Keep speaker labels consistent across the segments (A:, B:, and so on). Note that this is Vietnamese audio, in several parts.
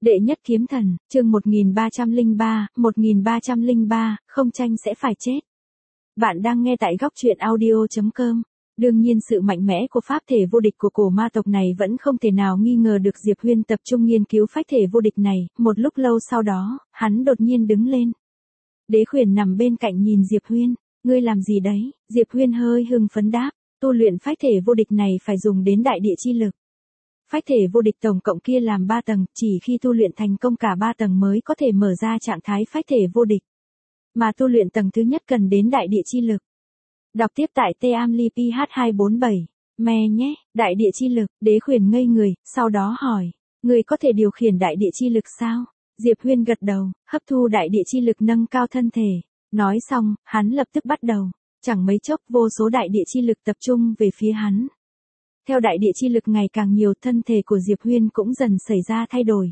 A: Đệ nhất kiếm thần, chương 1303, không tranh sẽ phải chết. Bạn đang nghe tại góc truyện audio.com. Đương nhiên sự mạnh mẽ của pháp thể vô địch của cổ ma tộc này vẫn không thể nào nghi ngờ được. Diệp Huyên tập trung nghiên cứu phách thể vô địch này, một lúc lâu sau đó, hắn đột nhiên đứng lên. Đế Khuyển nằm bên cạnh nhìn Diệp Huyên, ngươi làm gì đấy? Diệp Huyên hơi hưng phấn đáp, tu luyện phách thể vô địch này phải dùng đến đại địa chi lực. Phách thể vô địch tổng cộng kia làm 3 tầng, chỉ khi tu luyện thành công cả 3 tầng mới có thể mở ra trạng thái phách thể vô địch. Mà tu luyện tầng thứ nhất cần đến đại địa chi lực. Đọc tiếp tại Teamli PH247. Mẹ nhé, đại địa chi lực, Đế Khuyển ngây người, sau đó hỏi, người có thể điều khiển đại địa chi lực sao? Diệp Huyên gật đầu, hấp thu đại địa chi lực nâng cao thân thể. Nói xong, hắn lập tức bắt đầu. Chẳng mấy chốc vô số đại địa chi lực tập trung về phía hắn. Theo đại địa chi lực ngày càng nhiều, thân thể của Diệp Huyên cũng dần xảy ra thay đổi.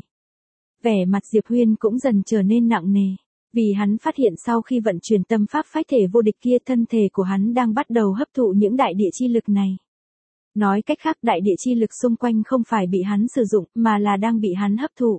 A: Vẻ mặt Diệp Huyên cũng dần trở nên nặng nề. Vì hắn phát hiện sau khi vận chuyển tâm pháp phách thể vô địch kia, thân thể của hắn đang bắt đầu hấp thụ những đại địa chi lực này. Nói cách khác, đại địa chi lực xung quanh không phải bị hắn sử dụng, mà là đang bị hắn hấp thụ.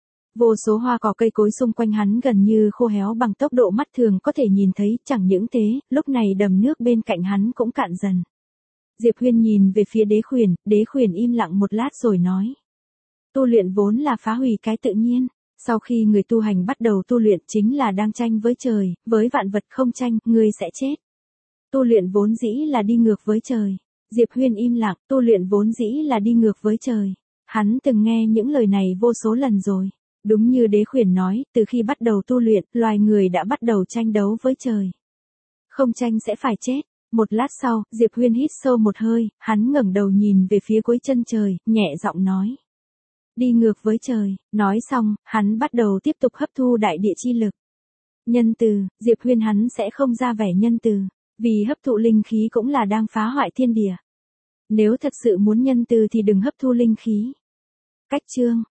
A: Vô số hoa cỏ cây cối xung quanh hắn gần như khô héo bằng tốc độ mắt thường có thể nhìn thấy. Chẳng những thế, lúc này đầm nước bên cạnh hắn cũng cạn dần. Diệp Huyên nhìn về phía Đế Khuyển im lặng một lát rồi nói. Tu luyện vốn là phá hủy cái tự nhiên. Sau khi người tu hành bắt đầu tu luyện chính là đang tranh với trời, với vạn vật không tranh, ngươi sẽ chết. Tu luyện vốn dĩ là đi ngược với trời. Diệp Huyên im lặng, tu luyện vốn dĩ là đi ngược với trời. Hắn từng nghe những lời này vô số lần rồi. Đúng như Đế Khuyển nói, từ khi bắt đầu tu luyện, loài người đã bắt đầu tranh đấu với trời. Không tranh sẽ phải chết. Một lát sau, Diệp Huyên hít sâu một hơi, hắn ngẩng đầu nhìn về phía cuối chân trời, nhẹ giọng nói. Đi ngược với trời. Nói xong, hắn bắt đầu tiếp tục hấp thu đại địa chi lực. Nhân từ, Diệp Huyên hắn sẽ không ra vẻ nhân từ, vì hấp thụ linh khí cũng là đang phá hoại thiên địa. Nếu thật sự muốn nhân từ thì đừng hấp thu linh khí. Cách chương